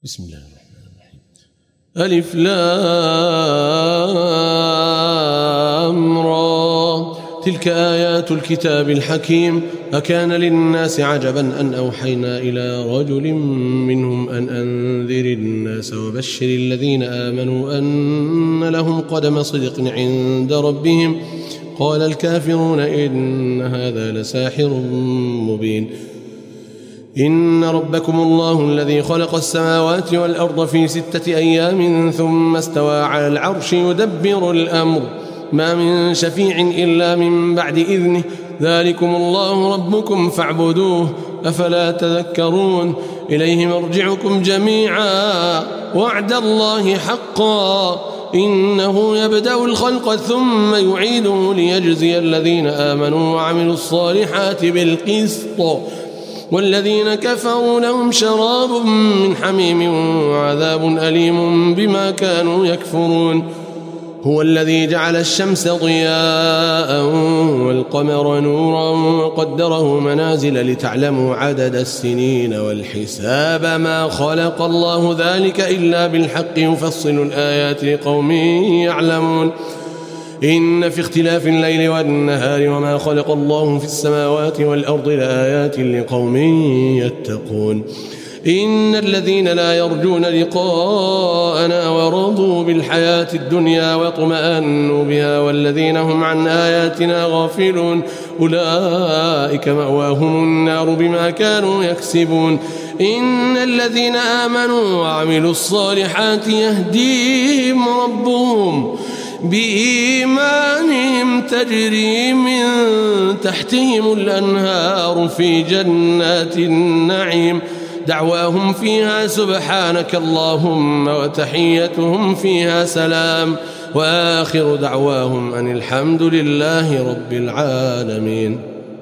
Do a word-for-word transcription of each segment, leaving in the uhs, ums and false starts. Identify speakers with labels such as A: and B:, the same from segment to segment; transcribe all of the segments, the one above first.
A: بسم الله الرحمن الرحيم. ألف لام را تلك آيات الكتاب الحكيم. أكان للناس عجبا أن أوحينا إلى رجل منهم أن أنذر الناس وبشر الذين آمنوا أن لهم قدم صدق عند ربهم. قال الكافرون إن هذا لساحر مبين. إن ربكم الله الذي خلق السماوات والأرض في ستة أيام ثم استوى على العرش يدبر الأمر ما من شفيع إلا من بعد إذنه ذلكم الله ربكم فاعبدوه أفلا تذكرون. إليه مرجعكم جميعا وعد الله حقا إنه يبدأ الخلق ثم يعيده ليجزي الذين آمنوا وعملوا الصالحات بالقسط والذين كفروا لهم شراب من حميم وعذاب أليم بما كانوا يكفرون. هو الذي جعل الشمس ضياء والقمر نورا وقدره منازل لتعلموا عدد السنين والحساب ما خلق الله ذلك إلا بالحق يفصل الآيات لقوم يعلمون. إن في اختلاف الليل والنهار وما خلق الله في السماوات والأرض لآيات لقوم يتقون. إن الذين لا يرجون لقاءنا ورضوا بالحياة الدنيا واطمأنوا بها والذين هم عن آياتنا غافلون أولئك مأواهم النار بما كانوا يكسبون. إن الذين آمنوا وعملوا الصالحات يهديهم ربهم بإيمانهم تجري من تحتهم الأنهار في جنات النعيم دعواهم فيها سبحانك اللهم وتحيتهم فيها سلام وآخر دعواهم أن الحمد لله رب العالمين.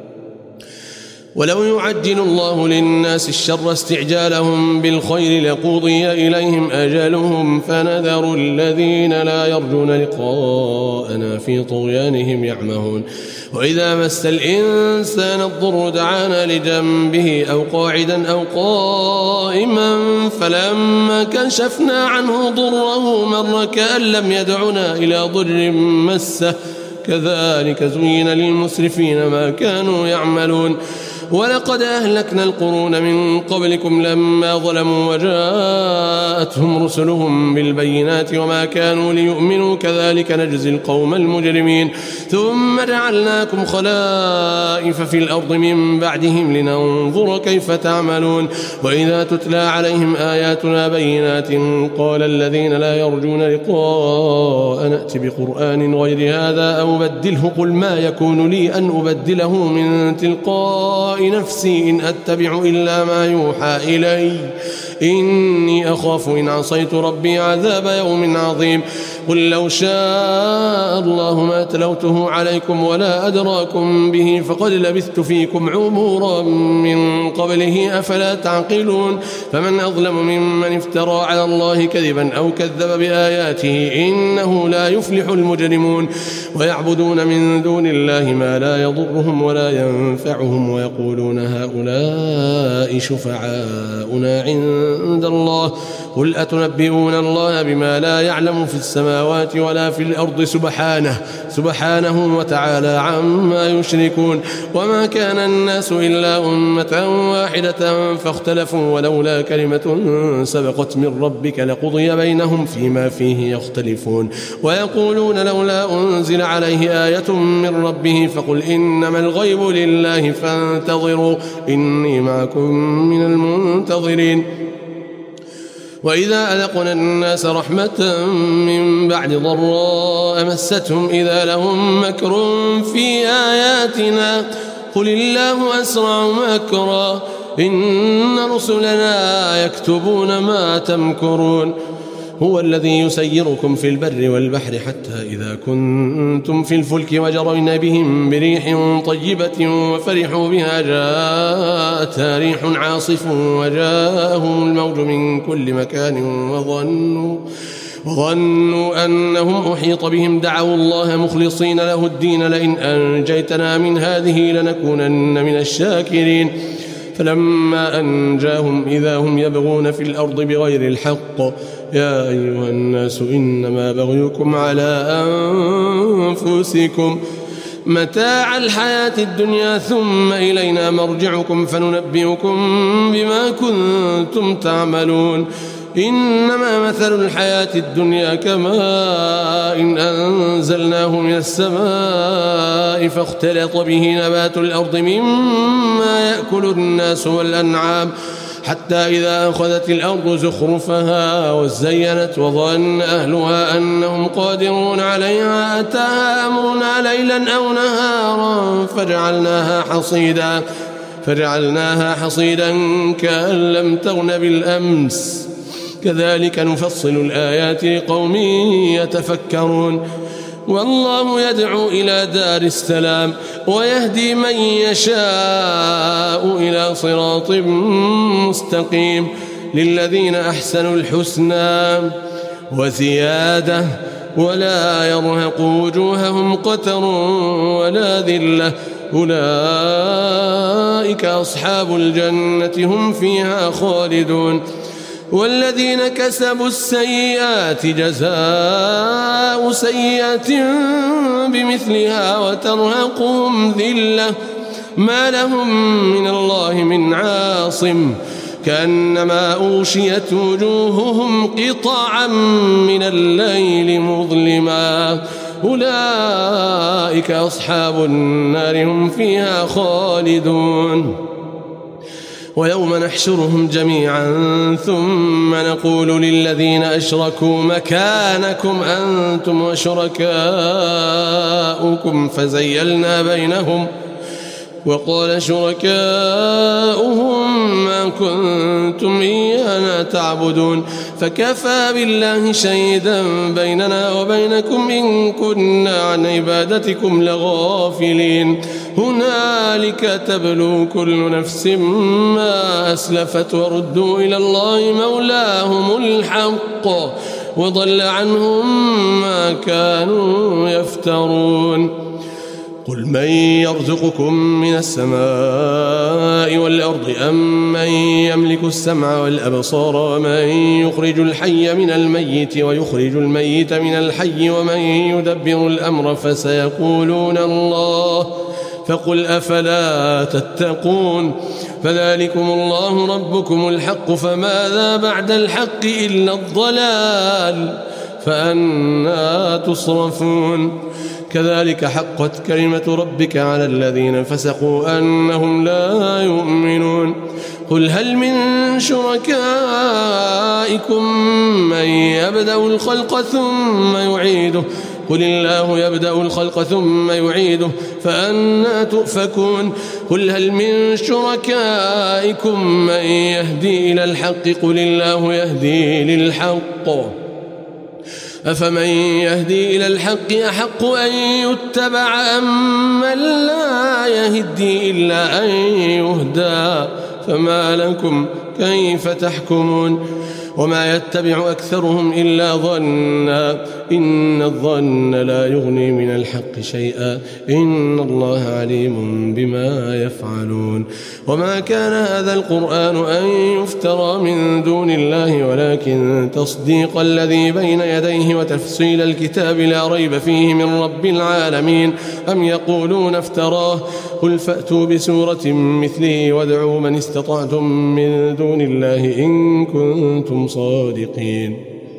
A: ولو يعجل الله للناس الشر استعجالهم بالخير لقضي إليهم أجلهم فنذر الذين لا يرجون لقاءنا في طغيانهم يعمهون. وإذا مس الإنسان الضر دعانا لجنبه أو قاعدا أو قائما فلما كشفنا عنه ضره مر كأن لم يدعنا إلى ضر مسه كذلك زين للمسرفين ما كانوا يعملون. ولقد أهلكنا القرون من قبلكم لما ظلموا وجاءتهم رسلهم بالبينات وما كانوا ليؤمنوا كذلك نجزي القوم المجرمين. ثم جعلناكم خلائف في الأرض من بعدهم لننظر كيف تعملون. وإذا تتلى عليهم آياتنا بينات قال الذين لا يرجون لقاء نأت بقرآن غير هذا أو بدله قل ما يكون لي أن أبدله من تلقاء نفسي إن أتبع إلا ما يوحى إلي إني أخاف إن عصيت ربي عذاب يوم عظيم. قل لو شاء الله ما تلوته عليكم ولا أدراكم به فقد لبثت فيكم عمرا من قبله أفلا تعقلون. فمن أظلم ممن افترى على الله كذبا أو كذب بآياته إنه لا يفلح المجرمون. ويعبدون من دون الله ما لا يضرهم ولا ينفعهم ويقولون هؤلاء شفعاؤنا عند الله قل أتنبئون الله بما لا يعلم في السماوات ولا في الأرض سبحانه سبحانه وتعالى عما يشركون. وما كان الناس إلا أمة واحدة فاختلفوا ولولا كلمة سبقت من ربك لقضي بينهم فيما فيه يختلفون. ويقولون لولا أنزل عليه آية من ربه فقل إنما الغيب لله فانتظروا إني معكم من المنتظرين. وإذا أذقنا الناس رحمة من بعد ضراء مستهم إذا لهم مكر في آياتنا قل الله أسرع مكرا إن رسلنا يكتبون ما تمكرون. هو الذي يسيركم في البر والبحر حتى إذا كنتم في الفلك وجرين بهم بريح طيبة وفرحوا بها جاءتها ريح عاصف وجاءهم الموج من كل مكان وظنوا وظنوا أنهم أحيط بهم دعوا الله مخلصين له الدين لئن أنجيتنا من هذه لنكونن من الشاكرين. فلما أنجاهم إذا هم يبغون في الأرض بغير الحق يا أيها الناس إنما بغيكم على أنفسكم متاع الحياة الدنيا ثم إلينا مرجعكم فننبئكم بما كنتم تعملون إنما مثل الحياة الدنيا كماء إن أنزلناه من السماء فاختلط به نبات الأرض مما يأكل الناس والأنعام حتى إذا أخذت الأرض زخرفها وزينت وظن أهلها أنهم قادرون عليها أتاها أمرنا ليلا أو نهارا فجعلناها حصيدا فجعلناها حصيدا كأن لم تغن بالأمس كذلك نفصل الآيات لقوم يتفكرون والله يدعو إلى دار السلام ويهدي من يشاء إلى صراط مستقيم للذين أحسنوا الحسنى وزيادة ولا يرهق وجوههم قتر ولا ذلة أولئك أصحاب الجنة هم فيها خالدون والذين كسبوا السيئات جزاء سيئة بمثلها وترهقهم ذلة ما لهم من الله من عاصم كأنما أغشيت وجوههم قطعا من الليل مظلما أولئك أصحاب النار هم فيها خالدون ويوم نحشرهم جميعا ثم نقول للذين أشركوا مكانكم أنتم وشركاؤكم فزيلنا بينهم وقال شركاؤهم ما كنتم إيانا تعبدون فكفى بالله شهيدا بيننا وبينكم إن كنا عن عبادتكم لغافلين هنالك تبلو كل نفس ما أسلفت وردوا إلى الله مولاهم الحق وضل عنهم ما كانوا يفترون قل من يرزقكم من السماء والأرض أم من يملك السمع والأبصار ومن يخرج الحي من الميت ويخرج الميت من الحي ومن يدبر الأمر فسيقولون الله فقل أفلا تتقون فذلكم الله ربكم الحق فماذا بعد الحق إلا الضلال فأنى تصرفون كذلك حقت كلمة ربك على الذين فسقوا أنهم لا يؤمنون قل هل من شركائكم من يبدأ الخلق ثم يعيده قل الله يبدأ الخلق ثم يعيده فأنى تؤفكون قل هل من شركائكم من يهدي إلى الحق قل الله يهدي للحق أفمن يهدي إلى الحق أحق أن يتبع أم من لا يهدي إلا أن يهدى فما لكم كيف تحكمون وما يتبع أكثرهم إلا ظنا إن الظن لا يغني من الحق شيئا إن الله عليم بما يفعلون وما كان هذا القرآن أن يفترى من دون الله ولكن تصديق الذي بين يديه وتفصيل الكتاب لا ريب فيه من رب العالمين أم يقولون افتراه قل فأتوا بسورة مثله وادعوا من استطعتم من دون الله إن كنتم صادقين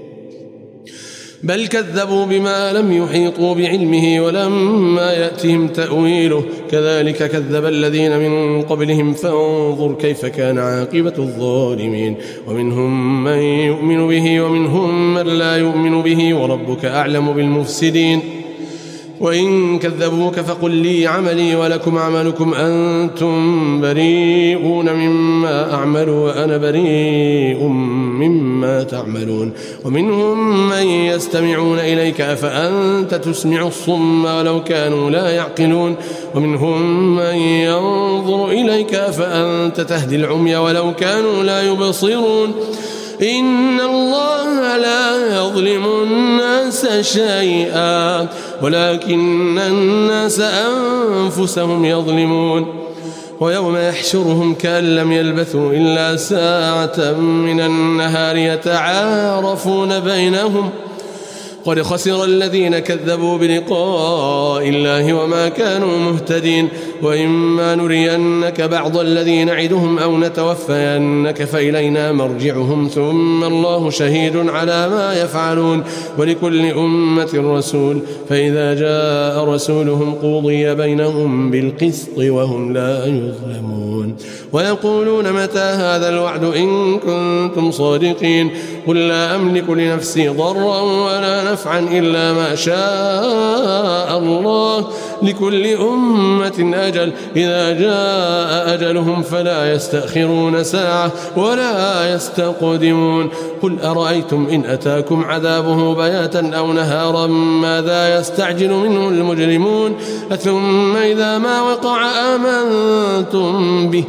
A: بل كذبوا بما لم يحيطوا بعلمه ولما يأتهم تأويله كذلك كذب الذين من قبلهم فانظر كيف كان عاقبة الظالمين ومنهم من يؤمن به ومنهم من لا يؤمن به وربك أعلم بالمفسدين وإن كذبوك فقل لي عملي ولكم عملكم أنتم بريئون مما أعمل وأنا بريء مما تعملون ومنهم من يستمعون إليك أفأنت تسمع الصم ولو كانوا لا يعقلون ومنهم من ينظر إليك أفأنت تهدي العمي ولو كانوا لا يبصرون إن الله لا يظلم الناس شيئا ولكن الناس أنفسهم يظلمون ويوم يحشرهم كأن لم يلبثوا إلا ساعة من النهار يتعارفون بينهم قد خسر الذين كذبوا بلقاء الله وما كانوا مهتدين وإما نرينك بعض الذي نعدهم أو نتوفينك فإلينا مرجعهم ثم الله شهيد على ما يفعلون ولكل أمة رسول فإذا جاء رسولهم قضي بينهم بالقسط وهم لا يظلمون ويقولون متى هذا الوعد إن كنتم صادقين قل لا أملك لنفسي ضرا ولا نفعا إلا ما شاء الله لكل أمة أجل إذا جاء أجلهم فلا يستأخرون ساعة ولا يستقدمون قل أرأيتم إن أتاكم عذابه بياتا أو نهارا ماذا يستعجل منه المجرمون ثم إذا ما وقع آمنتم به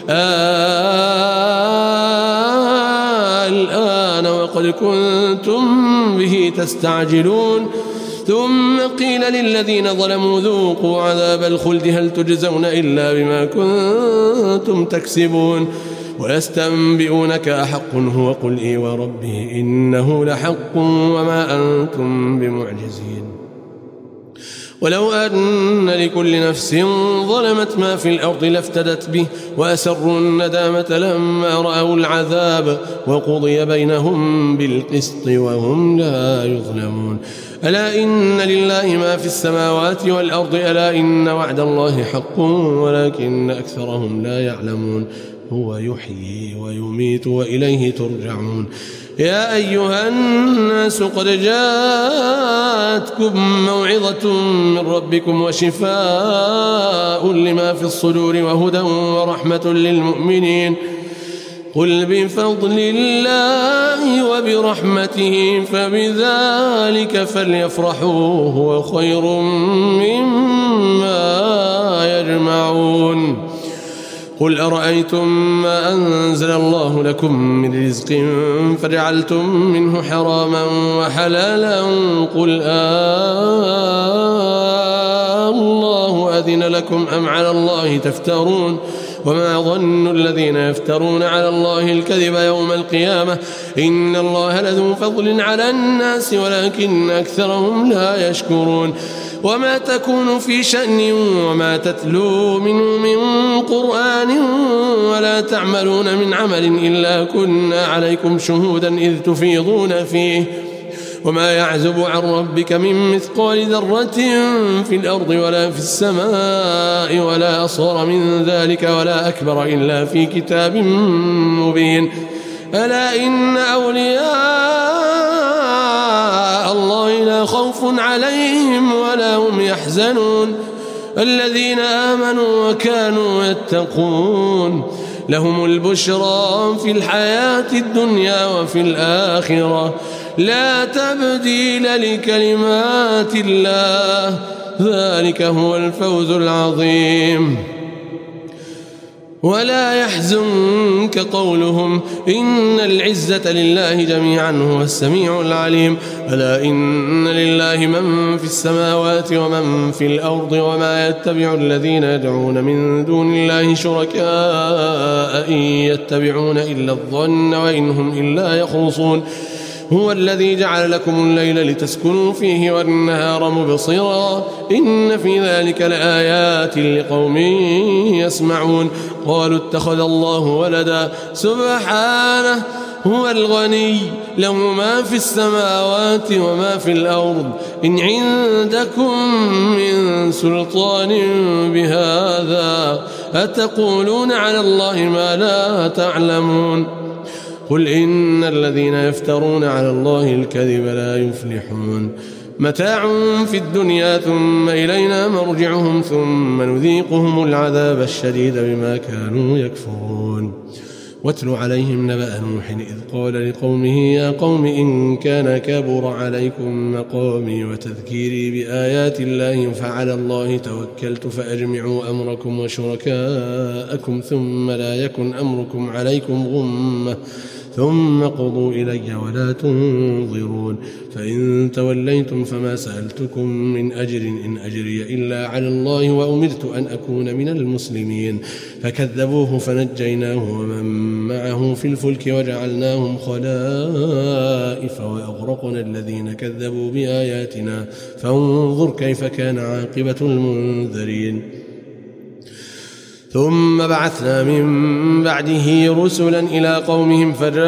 A: آه الآن وقد كنتم به تستعجلون ثم قيل للذين ظلموا ذوقوا عذاب الخلد هل تجزون إلا بما كنتم تكسبون ويستنبئونك أحق هو قل إي وربي إنه لحق وما أنتم بمعجزين ولو أن لكل نفس ظلمت ما في الأرض لافتدت به وأسروا الندامة لما رأوا العذاب وقضي بينهم بالقسط وهم لا يظلمون ألا إن لله ما في السماوات والأرض ألا إن وعد الله حق ولكن أكثرهم لا يعلمون هو يحيي ويميت وإليه ترجعون يا أيها الناس قد جاءتكم موعظة من ربكم وشفاء لما في الصدور وهدى ورحمة للمؤمنين قل بفضل الله وبرحمته فبذلك فليفرحوا هو خير مما يجمعون قل أرأيتم ما أنزل الله لكم من رزق فجعلتم منه حراما وحلالا قل آه الله أذن لكم أم على الله تفترون وما ظن الذين يفترون على الله الكذب يوم القيامة إن الله لذو فضل على الناس ولكن أكثرهم لا يشكرون وما تكون في شأن وما تتلو منه من قرآن ولا تعملون من عمل إلا كنا عليكم شهودا إذ تفيضون فيه وما يعزب عن ربك من مثقال ذرة في الأرض ولا في السماء ولا أصغر من ذلك ولا أكبر إلا في كتاب مبين ألا إن أولياء الله لا خوف عليهم ولا هم يحزنون الذين آمنوا وكانوا يتقون لهم البشرى في الحياة الدنيا وفي الآخرة لا تبديل لكلمات الله ذلك هو الفوز العظيم ولا يحزنك قولهم إن العزة لله جميعا هو السميع العليم ألا إن لله من في السماوات ومن في الأرض وما يتبع الذين يدعون من دون الله شركاء إن يتبعون إلا الظن وإن هم إلا يخرصون هو الذي جعل لكم الليل لتسكنوا فيه والنهار مبصرا إن في ذلك لآيات لقوم يسمعون قالوا اتخذ الله ولدا سبحانه هو الغني له ما في السماوات وما في الأرض إن عندكم من سلطان بهذا أتقولون على الله ما لا تعلمون قل إن الذين يفترون على الله الكذب لا يفلحون متاع في الدنيا ثم إلينا مرجعهم ثم نذيقهم العذاب الشديد بما كانوا يكفرون واتل عليهم نبأ نوح إذ قال لقومه يا قوم إن كان كبر عليكم مقامي وتذكيري بآيات الله فعلى الله توكلت فأجمعوا أمركم وشركاءكم ثم لا يكن أمركم عليكم غمة ثم قضوا إلي ولا تنظرون فإن توليتم فما سألتكم من أجر إن أجري إلا على الله وأمرت أن أكون من المسلمين فكذبوه فنجيناه ومن معه في الفلك وجعلناهم خلائف وأغرقنا الذين كذبوا بآياتنا فانظر كيف كان عاقبة المنذرين ثم بعثنا من بعده رسلا إلى قومهم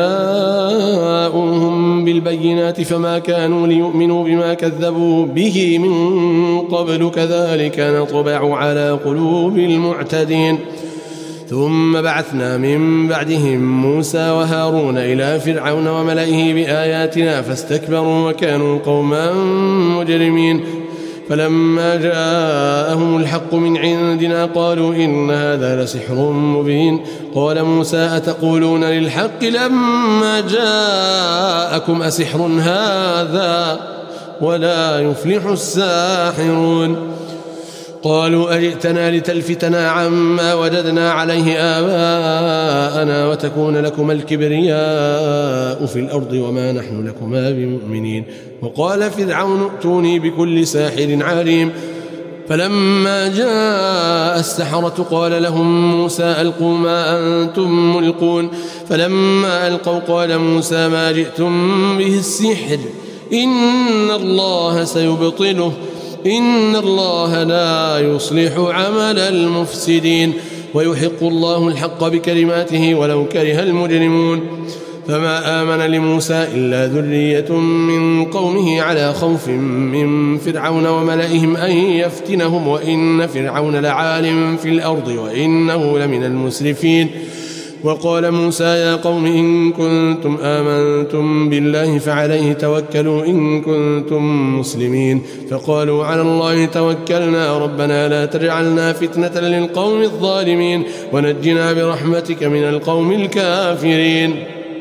A: فجاءوهم بالبينات فما كانوا ليؤمنوا بما كذبوا به من قبل كذلك نطبع على قلوب المعتدين ثم بعثنا من بعدهم موسى وهارون إلى فرعون وملئه بآياتنا فاستكبروا وكانوا قوما مجرمين فلما جاءهم الحق من عندنا قالوا إن هذا لسحر مبين قال موسى أتقولون للحق لما جاءكم أسحر هذا ولا يفلح الساحرون قالوا أجئتنا لتلفتنا عما وجدنا عليه آباءنا وتكون لكما الكبرياء في الأرض وما نحن لكما بمؤمنين وقال فرعون ائتوني بكل ساحر عليم فلما جاء السحرة قال لهم موسى ألقوا ما أنتم ملقون فلما ألقوا قال موسى ما جئتم به السحر إن الله سيبطله إن الله لا يصلح عمل المفسدين ويحق الله الحق بكلماته ولو كره المجرمون فما آمن لموسى إلا ذرية من قومه على خوف من فرعون وملئهم أن يفتنهم وإن فرعون لعال في الأرض وإنه لمن المسرفين وقال موسى يا قوم إن كنتم آمنتم بالله فعليه توكلوا إن كنتم مسلمين فقالوا على الله توكلنا ربنا لا تجعلنا فتنة للقوم الظالمين ونجنا برحمتك من القوم الكافرين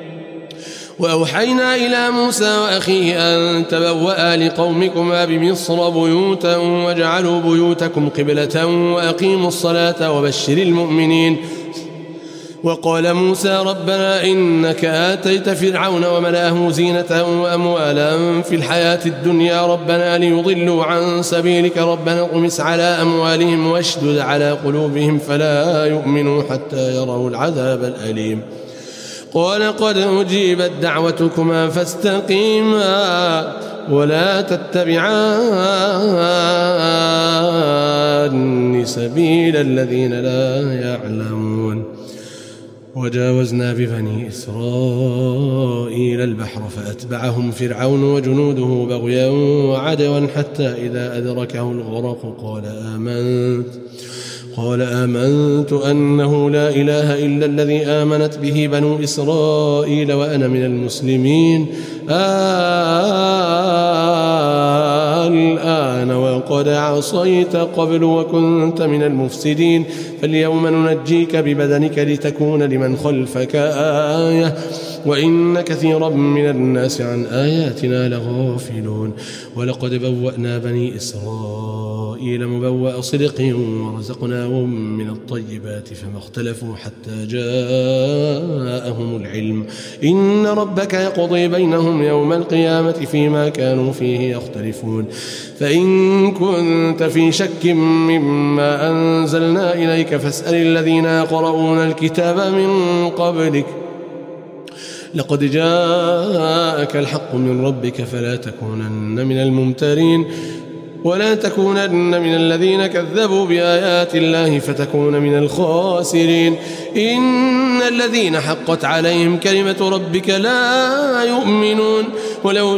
A: وأوحينا إلى موسى وأخيه أن تبوأ لقومكما بمصر بيوتا واجعلوا بيوتكم قبلة وأقيموا الصلاة وبشر المؤمنين وقال موسى ربنا إنك آتيت فرعون وملأه زينة وأموالا في الحياة الدنيا ربنا ليضلوا عن سبيلك ربنا اطمس على أموالهم واشدد على قلوبهم فلا يؤمنوا حتى يروا العذاب الأليم قال قد أجيبت دعوتكما فاستقيما ولا تتبعان سبيل الذين لا يعلمون وجاوزنا ببني إسرائيل البحر فأتبعهم فرعون وجنوده بغيا وعدوا حتى إذا أدركه الغرق قال آمنت قال آمنت أنه لا إله إلا الذي آمنت به بنو إسرائيل وأنا من المسلمين الآن وقد عصيت قبل وكنت من المفسدين فاليوم ننجيك ببدنك لتكون لمن خلفك آية وإن كثيرا من الناس عن آياتنا لغافلون ولقد بوأنا بني إسرائيل مبوأ صدق ورزقناهم من الطيبات فما اختلفوا حتى جاءهم العلم إن ربك يقضي بينهم يوم القيامة فيما كانوا فيه يختلفون فإن كنت في شك مما أنزلنا إليك فاسأل الذين يقرؤون الكتاب من قبلك لقد جاءك الحق من ربك فلا تكونن من الممترين ولا تكونن من الذين كذبوا بآيات الله فتكون من الخاسرين إن الذين حقت عليهم كلمة ربك لا يؤمنون ولو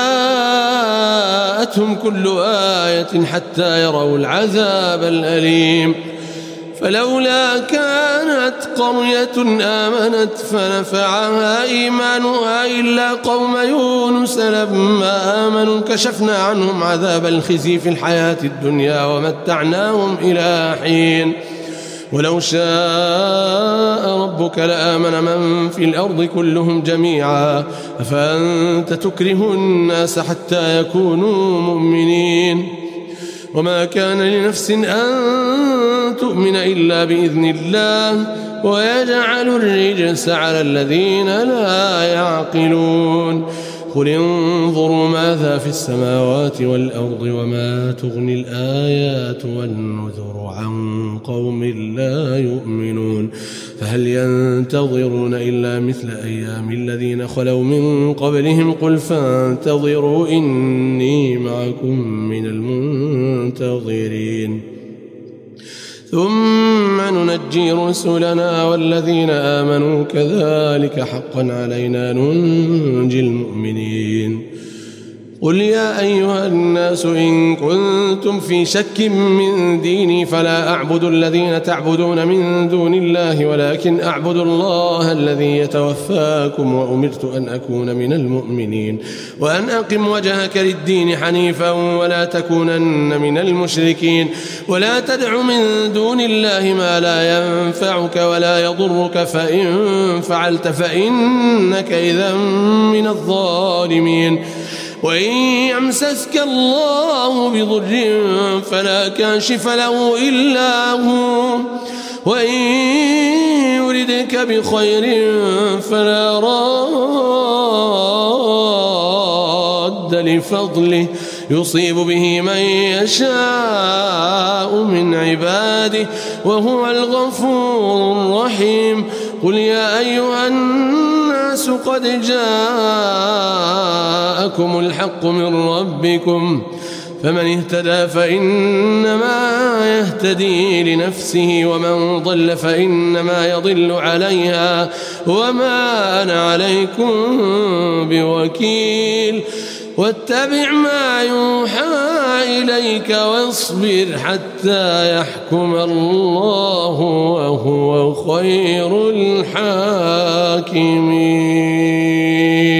A: جاءتهم كل آية حتى يروا العذاب الأليم فلولا كانت قرية آمنت فنفعها إيمانها إلا قوم يونس لما آمنوا كشفنا عنهم عذاب الخزي في الحياة الدنيا ومتعناهم إلى حين ولو شاء ربك لآمن من في الأرض كلهم جميعا أفأنت تكره الناس حتى يكونوا مؤمنين وما كان لنفس أن تؤمن إلا بإذن الله ويجعل الرجس على الذين لا يعقلون قل انظروا ماذا في السماوات والأرض وما تغني الآيات والنذر عن قوم لا يؤمنون فهل ينتظرون إلا مثل أيام الذين خلوا من قبلهم قل فانتظروا إني معكم من المنتظرين ثم ننجي رسلنا والذين آمنوا كذلك حقا علينا ننجي المؤمنين قل يا أيها الناس إن كنتم في شك من ديني فلا أعبد الذين تعبدون من دون الله ولكن أعبد الله الذي يتوفاكم وأمرت أن أكون من المؤمنين وأن أقم وجهك للدين حنيفا ولا تكونن من المشركين ولا تدع من دون الله ما لا ينفعك ولا يضرك فإن فعلت فإنك إذا من الظالمين وإن يمسسك الله بضر فلا كاشف له إلا هو وإن يردك بخير فلا راد لفضله يصيب به من يشاء من عباده وهو الغفور الرحيم قل يا أيها الناس قد جاءكم الحق من ربكم فمن اهتدى فإنما يهتدي لنفسه ومن ضل فإنما يضل عليها وما أنا عليكم بوكيل واتبع ما يوحى إليك واصبر حتى يحكم الله وهو خير الحاكمين.